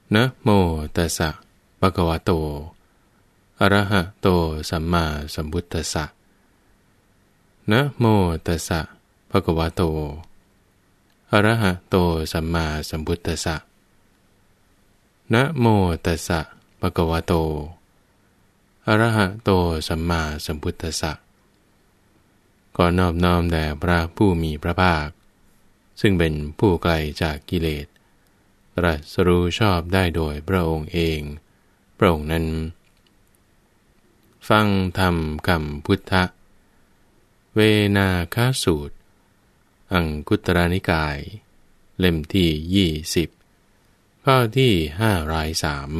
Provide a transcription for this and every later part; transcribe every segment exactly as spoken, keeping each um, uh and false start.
นะโมตัสสะภะคะวะโตอะระหะโตสัมมาสัมพุทธัสสะนะโมตัสสะภะคะวะโตอะระหะโตสัมมาสัมพุทธัสสะนะโมตัสสะภะคะวะโตอะระหะโตสัมมาสัมพุทธัสสะขอนอบน้อมแด่พระผู้มีพระภาคซึ่งเป็นผู้ไกลจากกิเลสตรัสรู้ชอบได้โดยพระองค์เองพระองค์นั้นฟังธรรมคำพุทธะเวนาคสูตรอังคุตรนิกายเล่มที่ยี่สิบข้อที่ห้าร้อยสาม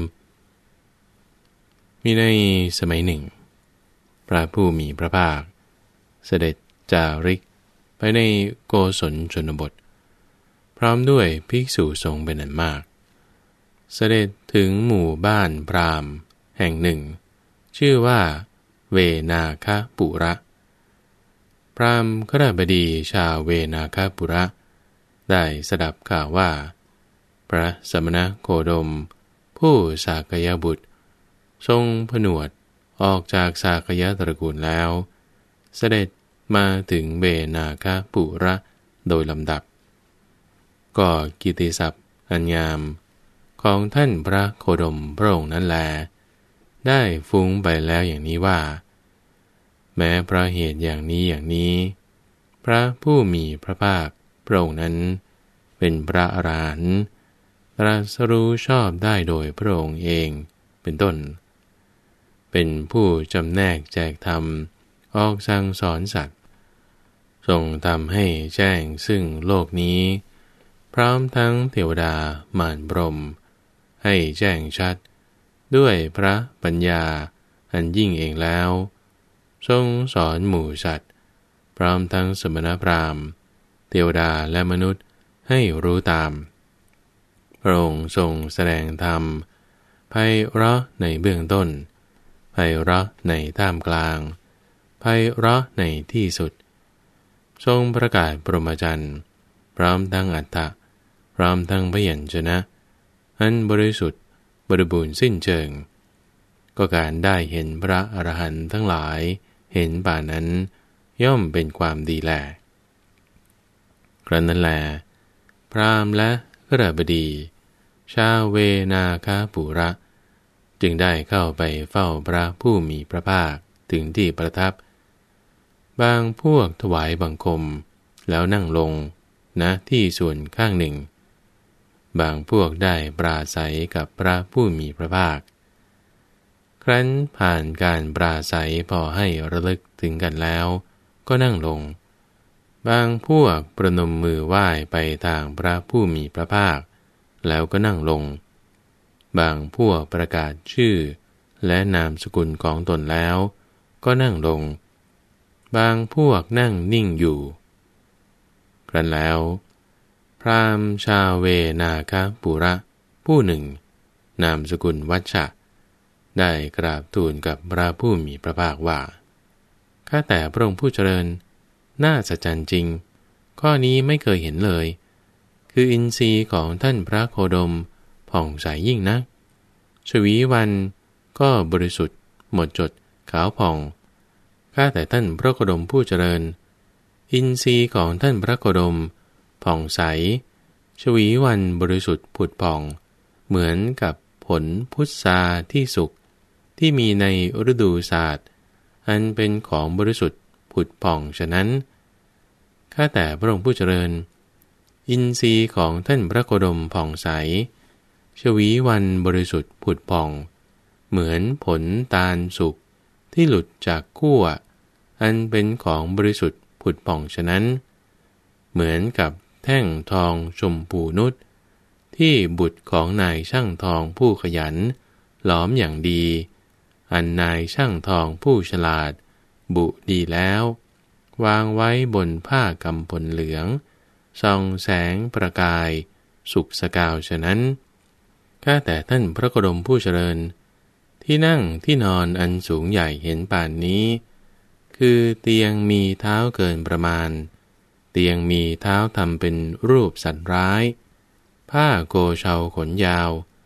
มีในสมัยหนึ่งพระผู้มีพระภาคเสด็จจาริกไปในโกศลชนบทพร้อมด้วยภิกษุสงฆ์เป็นอันมากเสด็จถึงหมู่บ้านพราหมณ์แห่งหนึ่งชื่อว่าเวนาคปุระพราหมณ์คฤบดีชาวเวนาคปุระได้สดับข่าวว่าพระสมณโคดมผู้สากยบุตรทรงผนวดออกจากสากยตระกูลแล้วเสด็จมาถึงเวนาคปุระโดยลำดับก็กิตติศัพท์อันงามของท่านพระโคดมพระองค์นั้นแลได้ฟุ้งไปแล้วอย่างนี้ว่าแม้เพราะเหตุอย่างนี้อย่างนี้พระผู้มีพระภาคพระองค์นั้นเป็นพระอรหันต์ตรัสรู้ชอบได้โดยพระองค์เองเป็นต้นเป็นผู้จำแนกแจกธรรมออกสั่งสอนสัตว์ทรงทำให้แจ้งซึ่งโลกนี้พร้อมทั้งเทวดามารพรหมให้แจ้งชัดด้วยพระปัญญาอันยิ่งเองแล้วทรงสอนหมู่สัตว์พร้อมทั้งสมณพราหมณ์เทวดาและมนุษย์ให้รู้ตามพระองค์ทรงแสดงธรรมไพเราะในเบื้องต้นไพเราะในท่ามกลางไพเราะในที่สุดทรงประกาศปรมจรรย์พร้อมทั้งอัตถะพร้อมทั้งพยัญชนะอันบริสุทธิ์บริบูรณ์สิ้นเชิงก็การได้เห็นพระอรหันต์ทั้งหลายเห็นป่านั้นย่อมเป็นความดีแลครั้นนั้นแลพราหมณ์และคฤบดีชาวเวนาคปุระจึงได้เข้าไปเฝ้าพระผู้มีพระภาคถึงที่ประทับบางพวกถวายบังคมแล้วนั่งลงณที่ส่วนข้างหนึ่งบางพวกได้ปราศัยกับพระผู้มีพระภาคครั้นผ่านการปราศัยพอให้ระลึกถึงกันแล้วก็นั่งลงบางพวกประนมมือไหว้ไปทางพระผู้มีพระภาคแล้วก็นั่งลงบางพวกประกาศชื่อและนามสกุลของตนแล้วก็นั่งลงบางพวกนั่งนิ่งอยู่ครั้นแล้วพราหมณ์ชาวเวนาคปุระผู้หนึ่งนามสกุลวัชชะได้กราบทูลกับพระผู้มีพระภาคว่าข้าแต่พระองค์ผู้เจริญน่าสัจจจริงข้อนี้ไม่เคยเห็นเลยคืออินทรีย์ของท่านพระโคดมผ่องใสยิ่งนักชวีวันก็บริสุทธิ์หมดจดขาวผ่องข้าแต่ท่านพระโคดมผู้เจริญอินทรีย์ของท่านพระโคดมผ่องใสชวีวันบริสุทธิ์ผุดผ่องเหมือนกับผลพุทราที่สุกที่มีในฤดูศาสตร์อันเป็นของบริสุทธิ์ผุดผ่องฉะนั้นข้าแต่พระองค์ผู้เจริญอินทรีย์ของท่านพระโคดมผ่องใสชวีวันบริสุทธิ์ผุดผ่องเหมือนผลตาลสุกที่หลุดจากคั่วอันเป็นของบริสุทธิ์ผุดผ่องฉะนั้นเหมือนกับแท่งทองชมพูนุชที่บุตรของนายช่างทองผู้ขยันหลอมอย่างดีอันนายช่างทองผู้ฉลาดบุดีแล้ววางไว้บนผ้ากำพลเหลืองส่องแสงประกายสุกสกาวฉะนั้นข้าแต่ท่านพระโคดมผู้เจริญที่นั่งที่นอนอันสูงใหญ่เห็นป่านนี้คือเตียงมีเท้าเกินประมาณเตียงมีเท้าทำเป็นรูปสัตว์ร้ายผ้าโกเชาขนยาว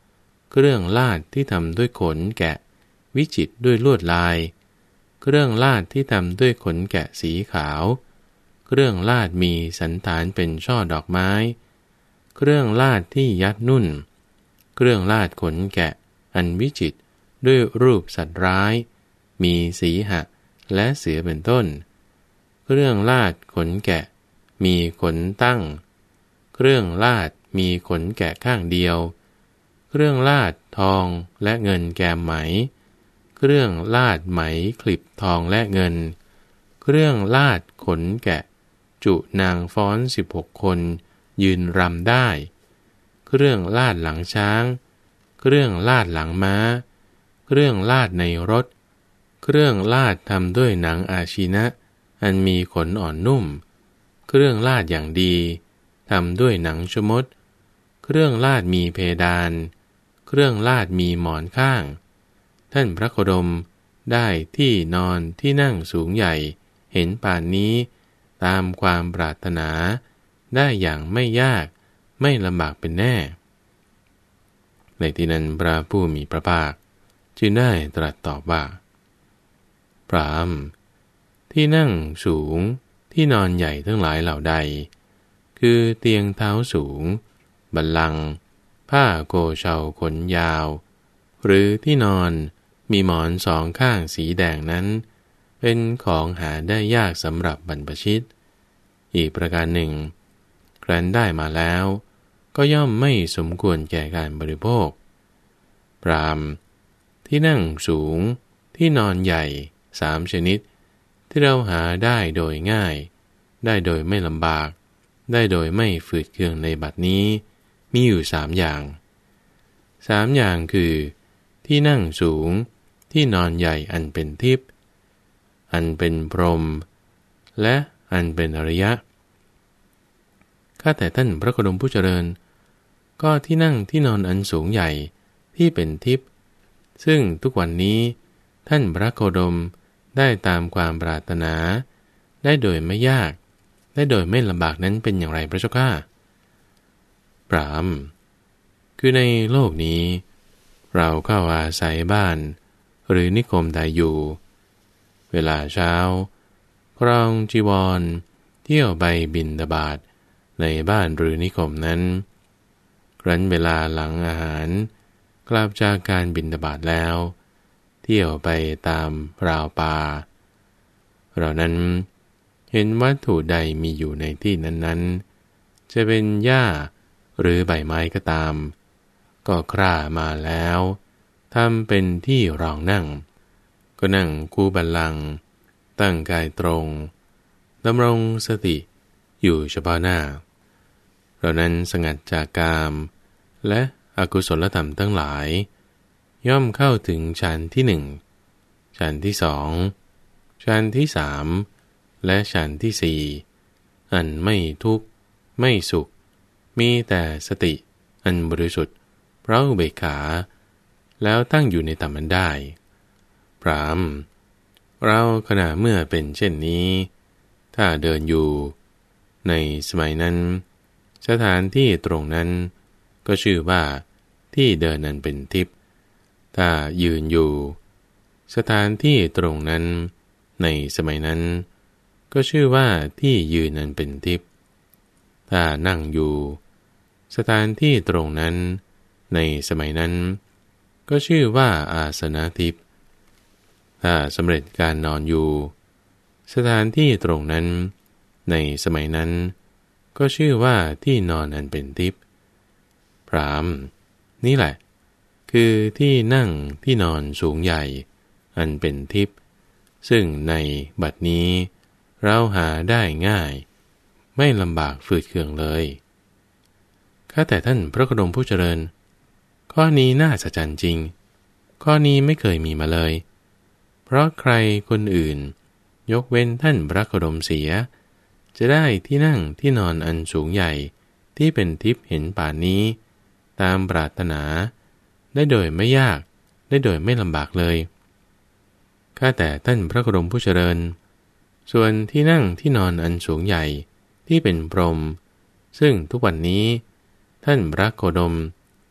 เครื่องลาดที่ทำด้วยขนแกะวิจิตรด้วยลวดลายเครื่องลาดที่ทำด้วยขนแกะสีขาวเครื่องลาดมีสันฐานเป็นช่อดอกไม้เครื่องลาดที่ยัดนุ่นเครื่องลาดขนแกะอันวิจิตรด้วยรูปสัตว์ร้ายมีสีหะและเสือเป็นต้นเครื่องลาดขนแกะมีขนตั้งเครื่องลาดมีขนแกะข้างเดียวเครื่องลาดทองและเงินแกมไหมเครื่องลาดไหมคลิบทองและเงินเครื่องลาดขนแกะจุนางฟ้อนสิบหกคนยืนรำได้เครื่องลาดหลังช้างเครื่องลาดหลังม้าเครื่องลาดในรถเครื่องลาดทำด้วยหนังอาชีนะอันมีขนอ่อนนุ่มเครื่องลาดอย่างดีทำด้วยหนังชมดเครื่องลาดมีเพดานเครื่องลาดมีหมอนข้างท่านพระโคดมได้ที่นอนที่นั่งสูงใหญ่เห็นป่านนี้ตามความปรารถนาได้อย่างไม่ยากไม่ลำบากเป็นแน่ในที่นั้นพระผู้มีพระภาคจึงได้ตรัสตอบว่าพราหมณ์ที่นั่งสูงที่นอนใหญ่ทั้งหลายเหล่าใดคือเตียงเท้าสูงบัลลังก์ผ้าโกเชาขนยาวหรือที่นอนมีหมอนสองข้างสีแดงนั้นเป็นของหาได้ยากสำหรับบรรพชิตอีกประการหนึ่งครั้นได้มาแล้วก็ย่อมไม่สมควรแก่การบริโภคพราหมณ์ที่นั่งสูงที่นอนใหญ่สามชนิดที่เราหาได้โดยง่ายได้โดยไม่ลำบากได้โดยไม่ฝืดเคืองในบัดนี้มีอยู่สามอย่างสามอย่างคือที่นั่งสูงที่นอนใหญ่อันเป็นทิพย์อันเป็นพรหมและอันเป็นอริยะข้าแต่ท่านพระโคดมผู้เจริญก็ที่นั่งที่นอนอันสูงใหญ่ที่เป็นทิพย์ซึ่งทุกวันนี้ท่านพระโคดมได้ตามความปรารถนาได้โดยไม่ยากได้โดยไม่ลำบากนั้นเป็นอย่างไรพระเจ้าข้าพราหมณ์คือในโลกนี้เราเข้าอาศัยบ้านหรือนิคมใดอยู่เวลาเช้าครองจีวรเที่ยวไปบิณฑบาตในบ้านหรือนิคมนั้นครั้นเวลาหลังอาหารกลับจากการบิณฑบาตแล้วเที่ยวไปตามราวป่าเรานั้นเห็นวัตถุใดมีอยู่ในที่นั้นๆจะเป็นหญ้าหรือใบไม้ก็ตามก็คร่ามาแล้วทำเป็นที่รองนั่งก็นั่งคู่บัลลังก์ตั้งกายตรงดำรงสติอยู่เฉพาะหน้าเรานั้นสงัดจากกามและอกุศลธรรมทั้งหลายย่อมเข้าถึงฌานที่หนึ่งฌานที่สองฌานที่สามและฌานที่สี่อันไม่ทุกข์ไม่สุขมีแต่สติอันบริสุทธิ์เพราะอุเบกขาแล้วตั้งอยู่ในธรรมนั้นได้พราหมณ์เราขณะเมื่อเป็นเช่นนี้ถ้าเดินอยู่ในสมัยนั้นสถานที่ตรงนั้นก็ชื่อว่าที่เดินนั้นเป็นทิพย์ถ้ายืนอยู่สถานที่ตรงนั้นในสมัยนั้นก็ชื่อว่าที่ยืนนั้นเป็นทิพย์ถ้านั่งอยู่สถานที่ตรงนั้นในสมัยนั้นก็ชื่อว่าอาสนะทิพย์ถ้าสำเร็จการนอนอยู่สถานที่ตรงนั้นในสมัยนั้นก็ชื่อว่าที่นอนอันเป็นทิพย์พราหมณ์นี่แหละคือที่นั่งที่นอนสูงใหญ่อันเป็นทิพย์ซึ่งในบัดนี้เราหาได้ง่ายไม่ลำบากฝืดเคืองเลยข้าแต่ท่านพระโคดมผู้เจริญข้อนี้น่าสะใจจริงข้อนี้ไม่เคยมีมาเลยเพราะใครคนอื่นยกเว้นท่านพระโคดมเสียจะได้ที่นั่งที่นอนอันสูงใหญ่ที่เป็นทิพย์เห็นป่านนี้ตามปรารถนาได้โดยไม่ยากได้โดยไม่ลำบากเลยข้าแต่ท่านพระโคดมผู้เจริญส่วนที่นั่งที่นอนอันสูงใหญ่ที่เป็นพรหมซึ่งทุกวันนี้ท่านพระโคดม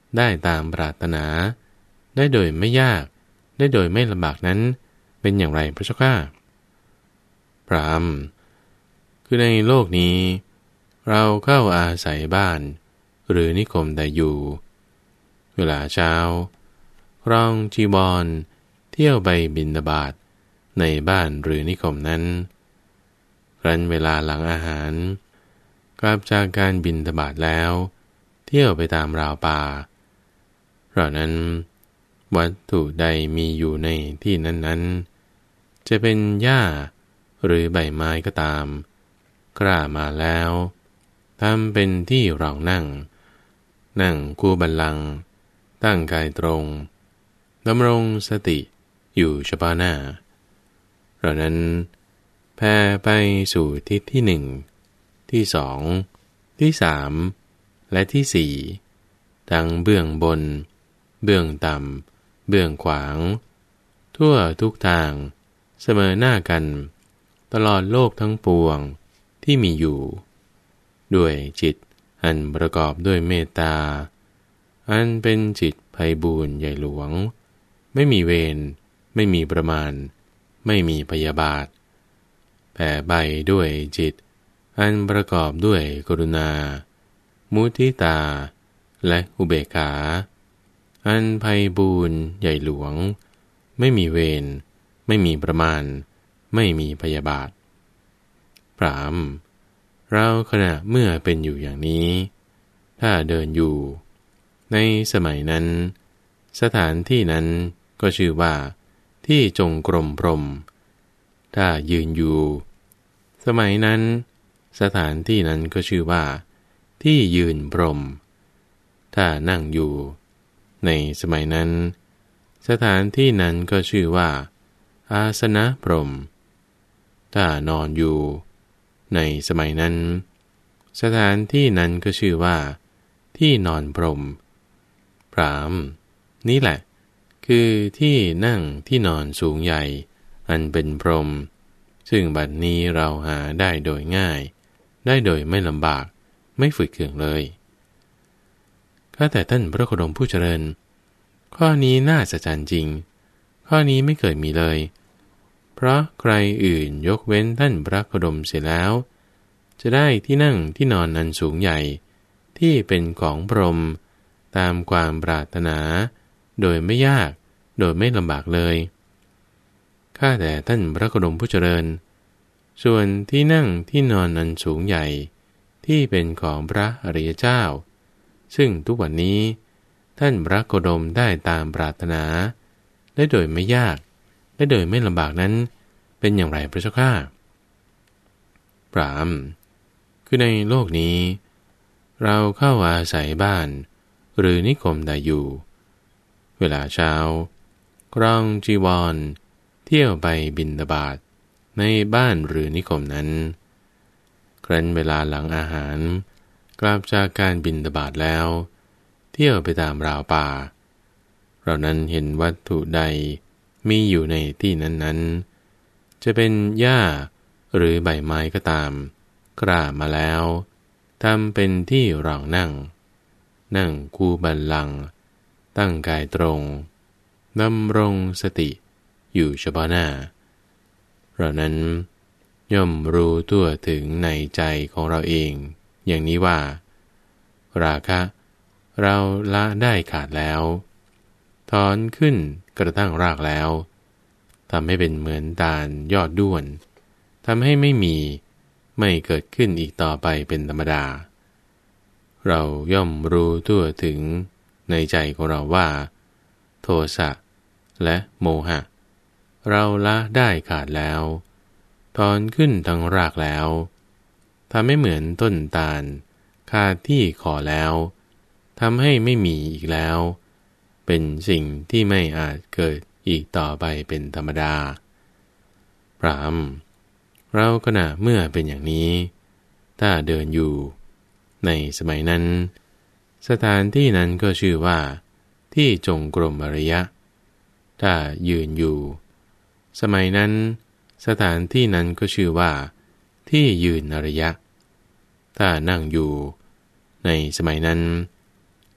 ได้ตามปรารถนาได้โดยไม่ยากได้โดยไม่ลำบากนั้นเป็นอย่างไรพระเจ้าข้าพราหมณ์คือในโลกนี้เราเข้าอาศัยบ้านหรือนิคมใดอยู่เวลาเช้าครองจีวรเที่ยวไปบิณฑบาตในบ้านหรือนิคมนั้นครั้นเวลาหลังอาหารกลับจากการบิณฑบาตแล้วเที่ยวไปตามราวป่าเพราะนั้นวัตถุใดมีอยู่ในที่นั้นๆจะเป็นหญ้าหรือใบไม้ก็ตามกล้ามาแล้วทำเป็นที่รองนั่งนั่งคู่บัลลังก์ตั้งกายตรงดำรงสติอยู่เฉพาะหน้าเพราะนั้นแผ่ไปสู่ทิศที่หนึ่งที่สองที่สามและที่สี่ทั้งเบื้องบนเบื้องต่ำเบื้องขวางทั่วทุกทางเสมอหน้ากันตลอดโลกทั้งปวงที่มีอยู่ด้วยจิตอันประกอบด้วยเมตตาอันเป็นจิตไพบูลย์ใหญ่หลวงไม่มีเวรไม่มีประมาณไม่มีพยาบาทแผ่ใบด้วยจิตอันประกอบด้วยกรุณามุทิตาและอุเบกขาอันไพบูลย์ใหญ่หลวงไม่มีเวรไม่มีประมาณไม่มีพยาบาทพราหมณ์เราขณะเมื่อเป็นอยู่อย่างนี้ถ้าเดินอยู่ในสมัยนั้นสถานที่นั้นก็ชื่อว่าที่จงกรมพรหมถ้ายืนอยู่สมัยนั้นสถานที่นั้นก็ชื่อว่าที่ยืนพรหมถ้านั่งอยู่ในสมัยนั้นสถานที่นั้นก็ชื่อว่าอาสนะพรหมถ้านอนอยู่ในสมัยนั้นสถานที่นั้นก็ชื่อว่าที่นอนพรหมพราหมณ์นี่แหละคือที่นั่งที่นอนสูงใหญ่อันเป็นพรหมซึ่งบัดนี้เราหาได้โดยง่ายได้โดยไม่ลำบากไม่ฝืดเคืองเลยข้าแต่ท่านพระโคดมผู้เจริญข้อนี้น่าสะใจจริงข้อนี้ไม่เคยมีเลยเพราะใครอื่นยกเว้นท่านพระโคดมเสียแล้วจะได้ที่นั่งที่นอนอันสูงใหญ่ที่เป็นของพรหมตามความปรารถนาโดยไม่ยากโดยไม่ลำบากเลยข้าแต่ท่านพระโคดมผู้เจริญส่วนที่นั่งที่นอนอันสูงใหญ่ที่เป็นของพระอริยเจ้าซึ่งทุกวันนี้ท่านพระโคดมได้ตามปรารถนาได้โดยไม่ยากได้โดยไม่ลำบากนั้นเป็นอย่างไรพระเจ้าข้าพราหมณ์คือในโลกนี้เราเข้าอาศัยบ้านหรือนิคมใดอยู่เวลาเช้าครองจีวรเที่ยวไปบิณฑบาตในบ้านหรือนิคมนั้นครั้นเวลาหลังอาหารกลับจากการบิณฑบาตแล้วเที่ยวไปตามราวป่าเรานั้นเห็นวัตถุใดมีอยู่ในที่นั้นๆจะเป็นหญ้าหรือใบไม้ก็ตามกล้ามาแล้วทำเป็นที่รองนั่งนั่งคู่บัลลังก์ตั้งกายตรงดำรงสติอยู่เฉพาะหน้าเรานั้นย่อมรู้ทั่วถึงในใจของเราเองอย่างนี้ว่าราคะเราละได้ขาดแล้วถอนขึ้นกระทั่งรากแล้วทำให้เป็นเหมือนตาลยอดด้วนทำให้ไม่มีไม่เกิดขึ้นอีกต่อไปเป็นธรรมดาเราย่อมรู้ทั่วถึงในใจของเราว่าโทสะและโมหะเราละได้ขาดแล้วถอนขึ้นทั้งรากแล้วทำให้เหมือนต้นตาลขาดที่ขอแล้วทำให้ไม่มีอีกแล้วเป็นสิ่งที่ไม่อาจเกิดอีกต่อไปเป็นธรรมดาพราหมณ์เราขณะเมื่อเป็นอย่างนี้ถ้าเดินอยู่ในสมัยนั้นสถานที่นั้นก็ชื่อว่าที่จงกรมอริยะถ้ายืนอยู่สมัยนั้นสถานที่นั้นก็ชื่อว่าที่ยืนอริยะถ้านั่งอยู่ในสมัยนั้น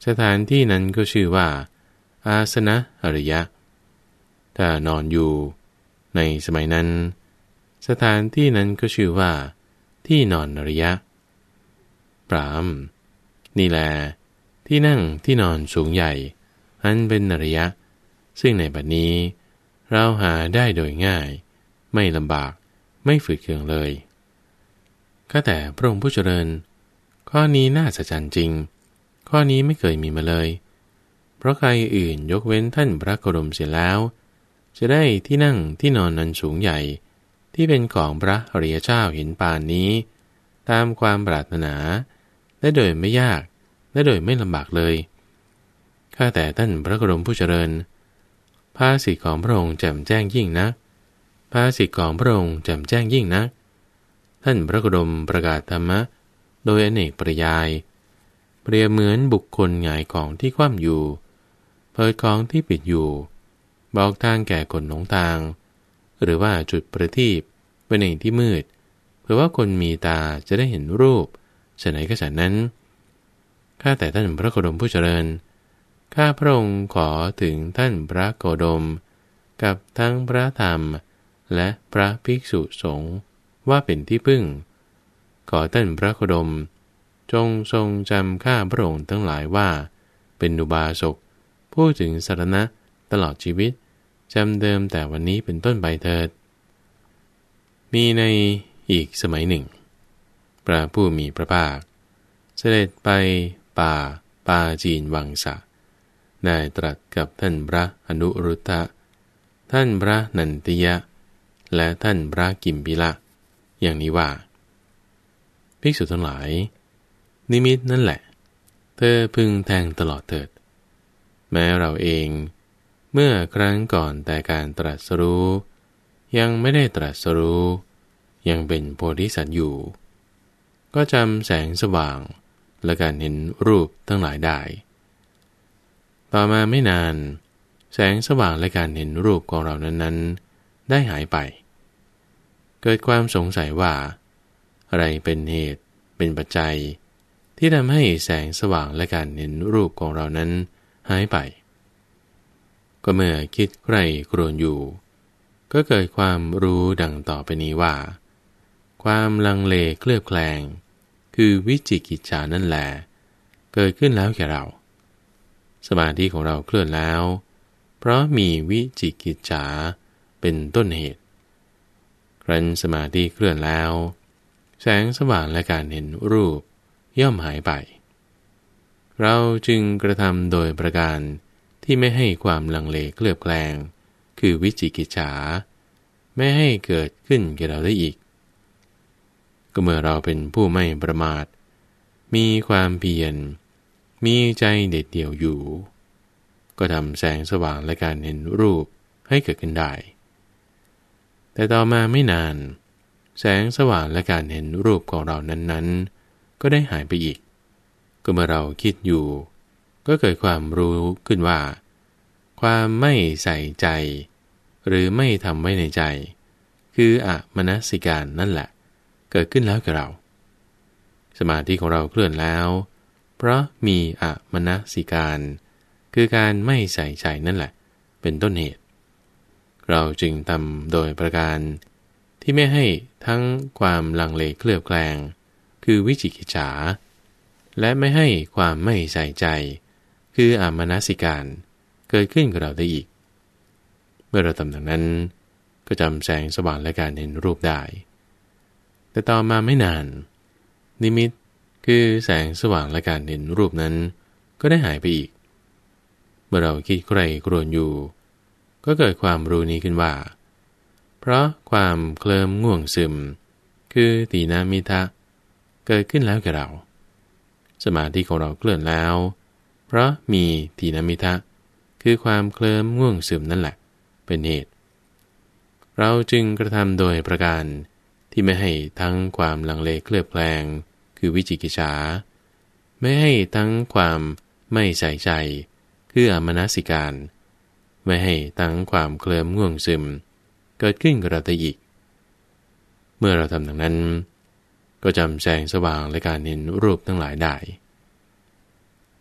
สถานที่นั้นก็ชื่อว่าอาสนะอริยะถ้านอนอยู่ในสมัยนั้นสถานที่นั้นก็ชื่อว่าที่นอนอริยะปรามนี่แลที่นั่งที่นอนสูงใหญ่อันเป็นอริยะซึ่งในบัดนี้เราหาได้โดยง่ายไม่ลำบากไม่ฝืดเคืองเลยข้าแต่พระองค์ผู้เจริญข้อนี้น่าสะใจจริงข้อนี้ไม่เคยมีมาเลยเพราะใครอื่นยกเว้นท่านพระโคดมเสียแล้วจะได้ที่นั่งที่นอนนันสูงใหญ่ที่เป็นของพระอริยเจ้าเห็นปานนี้ตามความปรารถนาและโดยไม่ยากและโดยไม่ลำบากเลยข้าแต่ท่านพระโคดมผู้เจริญภาษิตของพระองค์แจ่มแจ้งยิ่งนักภาษิตของพระองค์แจ่มแจ้งยิ่งนักท่านพระโคดมประกาศธรรมะโดยอเนกปริยายเปรียบเหมือนบุคคลหงายของที่คว่ำอยู่เปิดของที่ปิดอยู่บอกทางแก่คนหลงทางหรือว่าจุดประทีปไว้ในที่มืดเพื่อว่าคนมีตาจะได้เห็นรูปฉะไหนก็ฉะนั้นข้าแต่ท่านพระโคดมผู้เจริญข้าพระองค์ขอถึงท่านพระโคดมกับทั้งพระธรรมและพระภิกษุสงฆ์ว่าเป็นที่พึ่งขอท่านพระโคดมจงทรงจำข้าพระองค์ทั้งหลายว่าเป็นอุบาสกพูดถึงสรณะตลอดชีวิตจำเดิมแต่วันนี้เป็นต้นไปเถิดมีในอีกสมัยหนึ่งพระผู้มีพระภาคเสด็จไปป่าปาจีนวังสะได้ตรัสกับท่านพระอนุรุตตะท่านพระนันติยะและท่านพระกิมพิละอย่างนี้ว่าภิกษุทั้งหลายนิมิตนั่นแหละเธอพึงแทงตลอดเถิดแม้เราเองเมื่อครั้งก่อนแต่การตรัสรู้ยังไม่ได้ตรัสรู้ยังเป็นโพธิสัตว์อยู่ก็จำแสงสว่างและการเห็นรูปทั้งหลายได้ต่อมาไม่นานแสงสว่างและการเห็นรูปของเรานั้นๆได้หายไปเกิดความสงสัยว่าอะไรเป็นเหตุเป็นปัจจัยที่ทำให้แสงสว่างและการเห็นรูปของเรานั้นหายไปก็เมื่อคิดใคร่ครวญอยู่ก็เกิดความรู้ดังต่อไปนี้ว่าความลังเลเคลือบแคลงคือวิจิกิจฉานั่นแหละเกิดขึ้นแล้วแก่เราสมาธิของเราเคลื่อนแล้วเพราะมีวิจิกิจฉาเป็นต้นเหตุครั้นสมาธิเคลื่อนแล้วแสงสว่างและการเห็นรูปย่อมหายไปเราจึงกระทำโดยประการที่ไม่ให้ความลังเลเคลือบแคลงคือวิจิกิจฉาไม่ให้เกิดขึ้นแก่เราได้อีกก็เมื่อเราเป็นผู้ไม่ประมาทมีความเพียรมีใจเด็ดเดี่ยวอยู่ก็ทำแสงสว่างและการเห็นรูปให้เกิดขึ้นได้แต่ต่อมาไม่นานแสงสว่างและการเห็นรูปของเรานั้นๆก็ได้หายไปอีกก็เมื่อเราคิดอยู่ก็เกิดความรู้ขึ้นว่าความไม่ใส่ใจหรือไม่ทำไว้ในใจคืออะมนสิการนั่นแหละเกิดขึ้นแล้วกับเราสมาธิของเราเคลื่อนแล้วเพราะมีอะมนสิการคือการไม่ใส่ใจนั่นแหละเป็นต้นเหตุเราจึงทำโดยประการที่ไม่ให้ทั้งความลังเลเคลือบแคลงคือวิจิกิจฉาและไม่ให้ความไม่ใส่ใจคืออะมนสิการเกิดขึ้นกับเราได้อีกเมื่อเราทำดังนั้นก็จำแสงสว่างและการเห็นรูปได้แต่ต่อมาไม่นานนิมิตคือแสงสว่างและการเห็นรูปนั้นก็ได้หายไปอีกเมื่อเราคิดใคร่ครวญอยู่ก็เกิดความรู้นี้ขึ้นว่าเพราะความเคลิ้มง่วงซึมคือตีนามิทะเกิดขึ้นแล้วแก่เราสมาธิของเราเคลื่อนแล้วเพราะมีตีนามิทะคือความเคลิ้มง่วงซึมนั่นแหละเป็นเหตุเราจึงกระทำโดยประการที่ไม่ให้ทั้งความลังเลเคลือบแคลงคือวิจิกิจฉาไม่ให้ทั้งความไม่ใส่ใจคืออะมนสิการไม่ให้ทั้งความเคลิ้มง่วงซึมเกิดขึ้นกับเราได้อีกเมื่อเราทำดังนั้นก็จำแสงสว่างและการเห็นรูปทั้งหลายได้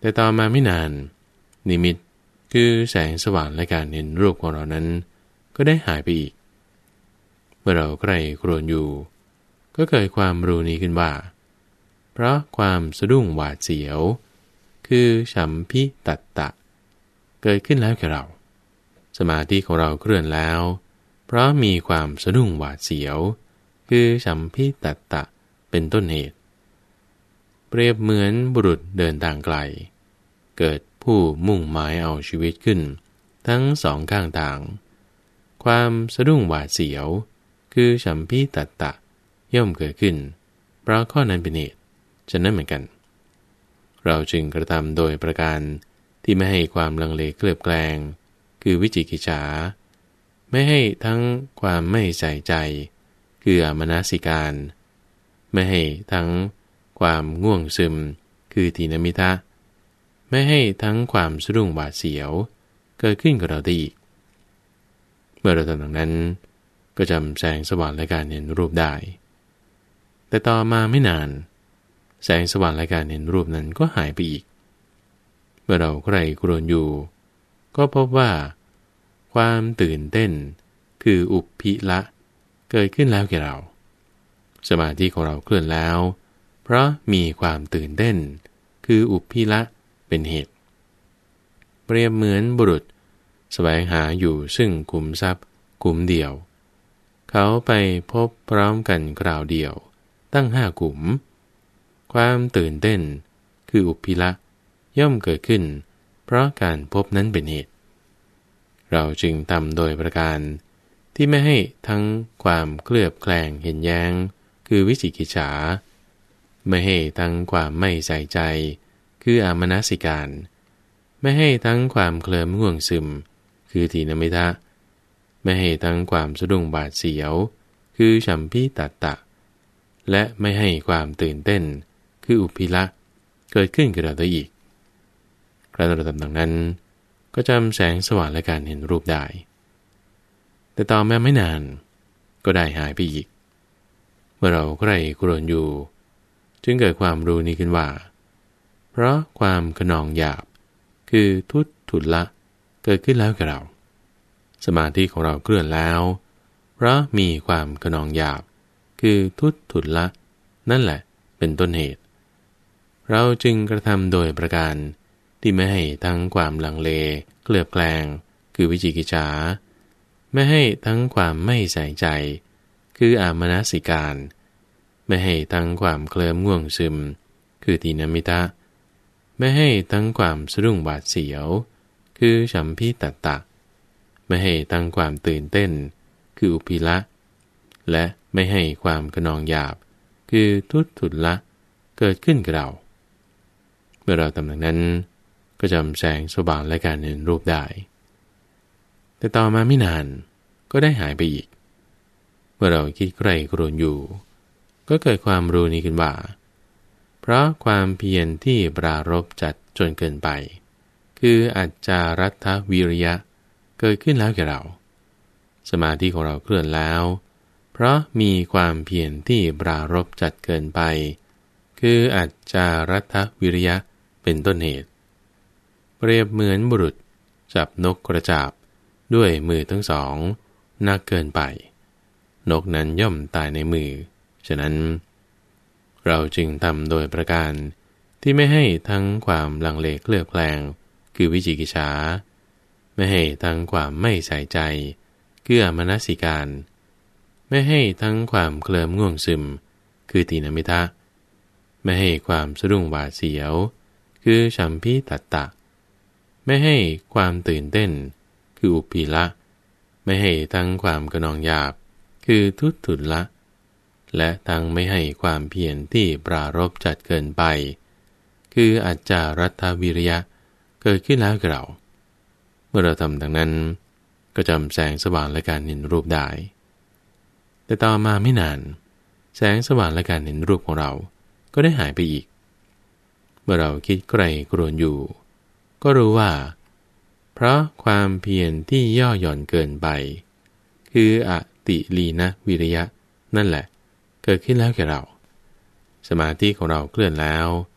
แต่ต่อมาไม่นานนิมิตคือแสงสว่างและการเห็นรูปของเรานั้นก็ได้หายไปอีกเมื่อเราใคร่ครวญอยู่ก็เกิดความรู้นี้ขึ้นว่าเพราะความสะดุ้งหวาดเสียวคือฉัมพิตัตตะเกิดขึ้นแล้วแก่เราสมาธิของเราเคลื่อนแล้วเพราะมีความสะดุ้งหวาดเสียวคือฉัมพิตัตตะเป็นต้นเหตุเปรียบเหมือนบุรุษเดินทางไกลเกิดผู้มุ่งหมายเอาชีวิตขึ้นทั้งสองข้างทางความสะดุ้งหวาดเสียวคือฉัมพิตัตตะย่อมเกิดขึ้นเพราะข้อนั้นเป็นเหตุฉะนั้นเหมือนกันเราจึงกระทำโดยประการที่ไม่ให้ความลังเลเคลือบแคลงคือวิจิกิจฉาไม่ให้ทั้งความไม่ใส่ใจคืออมนสิการไม่ให้ทั้งความง่วงซึมคือถีนมิทะไม่ให้ทั้งความสะดุ้งหวาดเสียวเกิดขึ้นกับเราได้อีกเมื่อเราทำดังนั้นก็จำแสงสว่างและการเห็นรูปได้แต่ต่อมาไม่นานแสงสว่างและการเห็นรูปนั้นก็หายไปอีกเมื่อเราใคร่ครวญอยู่ก็พบว่าความตื่นเต้นคืออุปพิละเกิดขึ้นแล้วแก่เราสมาธิของเราเคลื่อนแล้วเพราะมีความตื่นเต้นคืออุปพิละเป็นเหตุเปรียบเหมือนบุรุษแสวงหาอยู่ซึ่งขุมทรัพย์ขุมเดียวเขาไปพบพร้อมกันคราวเดียวตั้งห้าขุมความตื่นเต้นคืออุปพิละย่อมเกิดขึ้นเพราะการพบนั้นเป็นเหตุเราจึงทำโดยประการที่ไม่ให้ทั้งความเคลือบแคลงเห็นแย้งคือวิจิกิจฉาไม่ให้ทั้งความไม่ใส่ใจคืออามนสิการไม่ให้ทั้งความเคลิ้มง่วงซึมคือถีนมิทะไม่ให้ทั้งความสะดุ้งบาดเสียวคือฉัมพิตัตตะและไม่ให้ความตื่นเต้นคืออุปพิละเกิดขึ้นกับเราได้อีกครั้นเราทำดังนั้นก็จำแสงสว่างและการเห็นรูปได้แต่ต่อมาไม่นานก็ได้หายไปอีกเมื่อเราใคร่ครวญอยู่จึงเกิดความรู้นี้ขึ้นว่าเพราะความขนองหยาบคือทุตถุละเกิดขึ้นแล้วกับเราสมาธิของเราเคลื่อนแล้วเพราะมีความขนองหยาบคือทุตถุละนั่นแหละเป็นต้นเหตุเราจึงกระทำโดยประการที่ไม่ให้ทั้งความลังเลเคลือบแคลงคือวิจิกิจฉาไม่ให้ทั้งความไม่ใส่ใจคืออามนสิการไม่ให้ทั้งความเคลิ้มง่วงซึมคือถีนมิทะไม่ให้ทั้งความสะดุ้งบาดเสียวคือฉัมพิตัตตะไม่ให้ทั้งความตื่นเต้นคืออุปพิละและไม่ให้ความขนองหยาบคือทุตถุละเกิดขึ้นกับเราเมื่อเราทำดังนั้นก็จำแสงสว่างและการเห็นรูปได้แต่ต่อมาไม่นานก็ได้หายไปอีกเมื่อเราคิดใคร่ครวญอยู่ก็เกิดความรู้นี้ขึ้นว่าเพราะความเพียรที่ปรารภจัดจนเกินไปคืออัจจารัตถวิริยะเกิดขึ้นแล้วแก่เราสมาธิของเราเคลื่อนแล้วเพราะมีความเพียรที่ปรารภจัดเกินไปคืออัจจารัตถวิริยะเป็นต้นเหตุเปรียบเหมือนบุรุษจับนกกระจาบด้วยมือทั้งสองหนักเกินไปนกนั้นย่อมตายในมือฉะนั้นเราจึงทำโดยประการที่ไม่ให้ทั้งความลังเลเคลือบแคลงคือวิจิกิจฉาไม่ให้ทั้งความไม่ใส่ใจคืออมนสิการไม่ให้ทั้งความเคลิ้มง่วงซึมคือถีนมิทะไม่ให้ความสะดุ้งหวาดเสียวคือฉัมพิตัตตะไม่ให้ความตื่นเต้นคืออุปพิละไม่ให้ทั้งความขนองหยาบคือทุตถุละและทั้งไม่ให้ความเพียรที่ปรารภจัดเกินไปคืออัจจารัตถวิริยะเกิดขึ้นแล้วกับเราเมื่อเราทำดังนั้นก็จำแสงสว่างและการเห็นรูปได้แต่ต่อมาไม่นานแสงสว่างและการเห็นรูปของเราก็ได้หายไปอีกเมื่อเราคิดใคร่ครวญอยู่ก็รู้ว่าเพราะความเพียรที่ย่อหย่อนเกินไปคืออติลีนะวิริยะนั่นแหละเกิดขึ้นแล้วแก่เราสมาธิของเราเคลื่อนแล้ว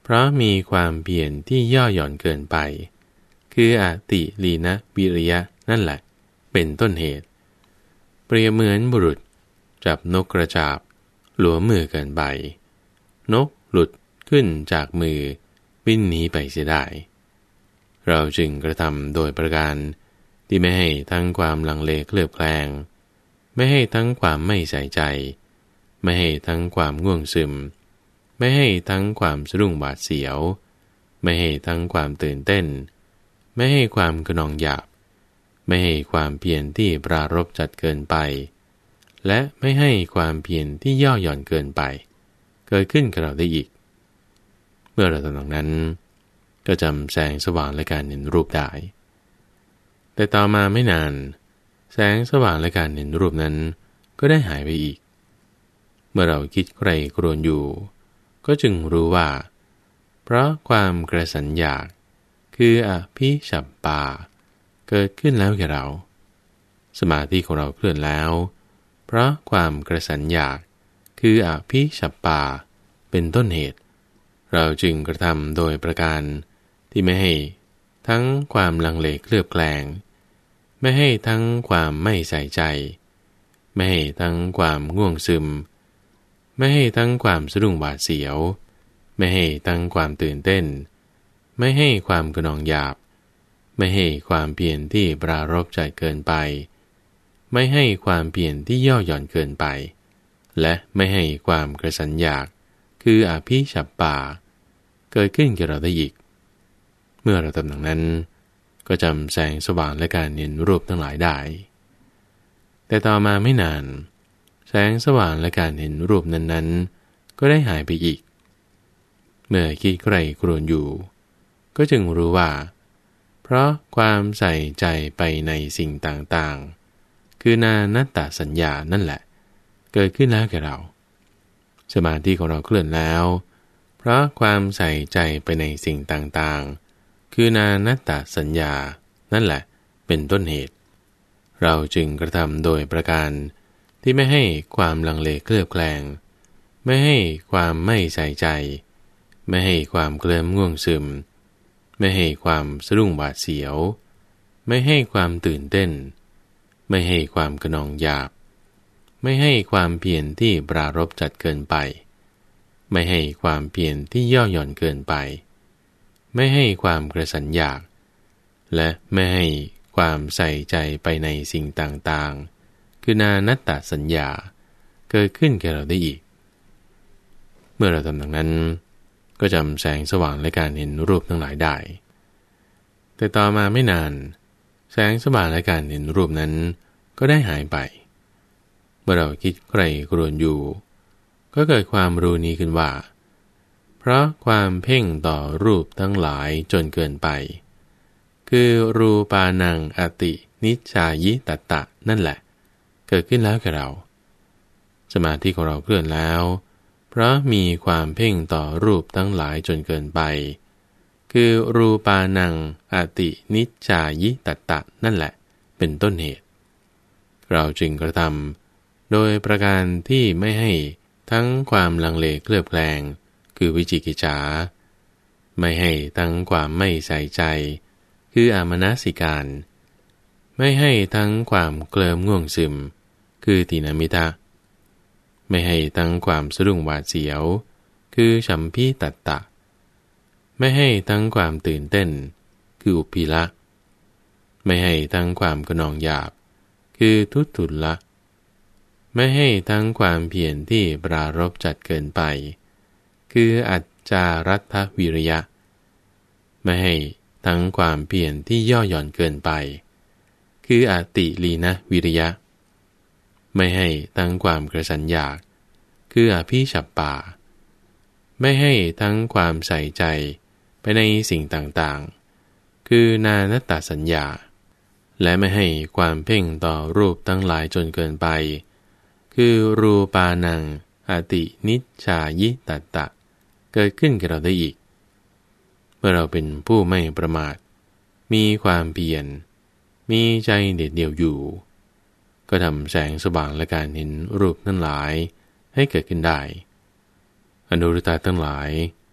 เพราะมีความเพียรที่ย่อหย่อนเกินไปคืออติลีนะวิริยะนั่นแหละเป็นต้นเหตุเปรียบเหมือนบุรุษจับนกกระจาบหลวมมือเกินไปนกหลุดขึ้นจากมือบินหนีไปเสียได้เราจึงกระทำโดยประการที่ไม่ให้ทั้งความลังเลเคลือบแคลงไม่ให้ทั้งความไม่ใส่ใจไม่ให้ทั้งความง่วงซึมไม่ให้ทั้งความสะดุ้งหวาดเสียวไม่ให้ทั้งความตื่นเต้นไม่ให้ความกระนองหยาบไม่ให้ความเพียรที่ปรารภจัดเกินไปและไม่ให้ความเพียรที่ย่อหย่อนเกินไปเกิดขึ้นกับเราได้อีกเมื่อเราทำดังนั้นก็จำแสงสว่างและการเห็นรูปได้แต่ต่อมาไม่นานแสงสว่างและการเห็นรูปนั้นก็ได้หายไปอีกเมื่อเราคิดใคร่ครวญอยู่ก็จึงรู้ว่าเพราะความกระสันอยากคืออภิฉัปปาเกิดขึ้นแล้วแก่เราสมาธิของเราเคลื่อนแล้วเพราะความกระสันอยากคืออภิฉัปปาเป็นต้นเหตุเราจึงกระทำโดยประการที่ไม่ให้ทั้งความลังเลเคลือบแคลงไม่ให้ทั้งความไม่ใส่ใจไม่ให้ทั้งความง่วงซึมไม่ให้ทั้งความสะดุ้งหวาดเสียวไม่ให้ทั้งความตื่นเต้นไม่ให้ความกระนองหยาบไม่ให้ความเพียรที่ปรารภใจเกินไปไม่ให้ความเพียรที่ย่อหย่อนเกินไปและไม่ให้ความกระสันอยากคืออภิฉัปปาเกิดขึ้นแก่เราได้อีกเมื่อเราทำดังนั้นก็จำแสงสว่างและการเห็นรูปทั้งหลายได้แต่ต่อมาไม่นานแสงสว่างและการเห็นรูปนั้นๆก็ได้หายไปอีกเมื่อคิดใคร่ครวญอยู่ก็จึงรู้ว่าเพราะความใส่ใจไปในสิ่งต่างๆคือนานัตตสัญญานั่นแหละเกิดขึ้นแล้วแก่เราสมาธิของเราเคลื่อนแล้วเพราะความใส่ใจไปในสิ่งต่างๆคือนานัตตสัญญานั่นแหละเป็นต้นเหตุเราจึงกระทำโดยประการที่ไม่ให้ความลังเลเคลือบแคลงไม่ให้ความไม่ใส่ใจไม่ให้ความเคลิ้มง่วงซึมไม่ให้ความสะดุ้งหวาดเสียวไม่ให้ความตื่นเต้นไม่ให้ความกระนองหยาบไม่ให้ความเพียรที่ปรารภจัดเกินไปไม่ให้ความเพียรที่ย่อหย่อนเกินไปไม่ให้ความกระสันอยากและไม่ให้ความใส่ใจไปในสิ่งต่างๆคือนานัตตสัญญาเกิดขึ้นแก่เราได้อีกเมื่อเราทำดังนั้นก็จำแสงสว่างและการเห็นรูปทั้งหลายได้แต่ต่อมาไม่นานแสงสว่างและการเห็นรูปนั้นก็ได้หายไปเมื่อเราคิดใคร่ครวญอยู่ก็เกิดความรู้นี้ขึ้นว่าเพราะความเพ่งต่อรูปทั้งหลายจนเกินไปคือรูปานังอตินิจจายิตัตตะนั่นแหละเกิดขึ้นแล้วแก่เราสมาธิของเราเคลื่อนแล้วเพราะมีความเพ่งต่อรูปทั้งหลายจนเกินไปคือรูปานังอตินิจจายิตัตตะนั่นแหละเป็นต้นเหตุเราจึงกระทำโดยประการที่ไม่ให้ทั้งความลังเลเคลือบแคลงคือวิจิกิจฉาไม่ให้ทั้งความไม่ใส่ใจคืออามนสิการไม่ให้ทั้งความเคลิ้มง่วงซึมคือตีนมิทะไม่ให้ทั้งความสะดุ้งหวาดเสียวคือฉัมพิตัตตะไม่ให้ทั้งความตื่นเต้นคืออุปปิละไม่ให้ทั้งความกระนองหยาบคือทุตุลละไม่ให้ทั้งความเพียรที่ปรารภจัดเกินไปคืออัจจารัตถวิริยะไม่ให้ทั้งความเพียรที่ย่อหย่อนเกินไปคืออติลีนะวิริยะไม่ให้ทั้งความกระสันอยากคืออภิฉัปปาไม่ให้ทั้งความใส่ใจไปในสิ่งต่างๆคือนานัตตสัญญาและไม่ให้ความเพ่งต่อรูปทั้งหลายจนเกินไปคือรูปานังอตินิจจายิตัตตะเกิดขึ้นกับเราได้อีกเมื่อเราเป็นผู้ไม่ประมาทมีความเพียรมีใจเด็ดเดี่ยวอยู่ก็ทำแสงสว่างและการเห็นรูปทั้งหลายให้เกิดขึ้นได้อนุรุตตะทั้งหลาย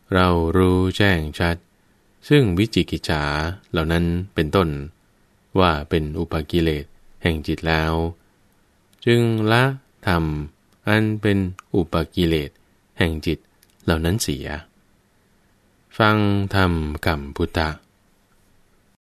เรารู้แจ้งชัดซึ่งวิจิกิจฉาเหล่านั้นเป็นต้นว่าเป็นอุปกิเลสแห่งจิตแล้วจึงละธรรมอันเป็นอุปกิเลสแห่งจิตเหล่านั้นเสียฟังธรรมกัมพุทธะ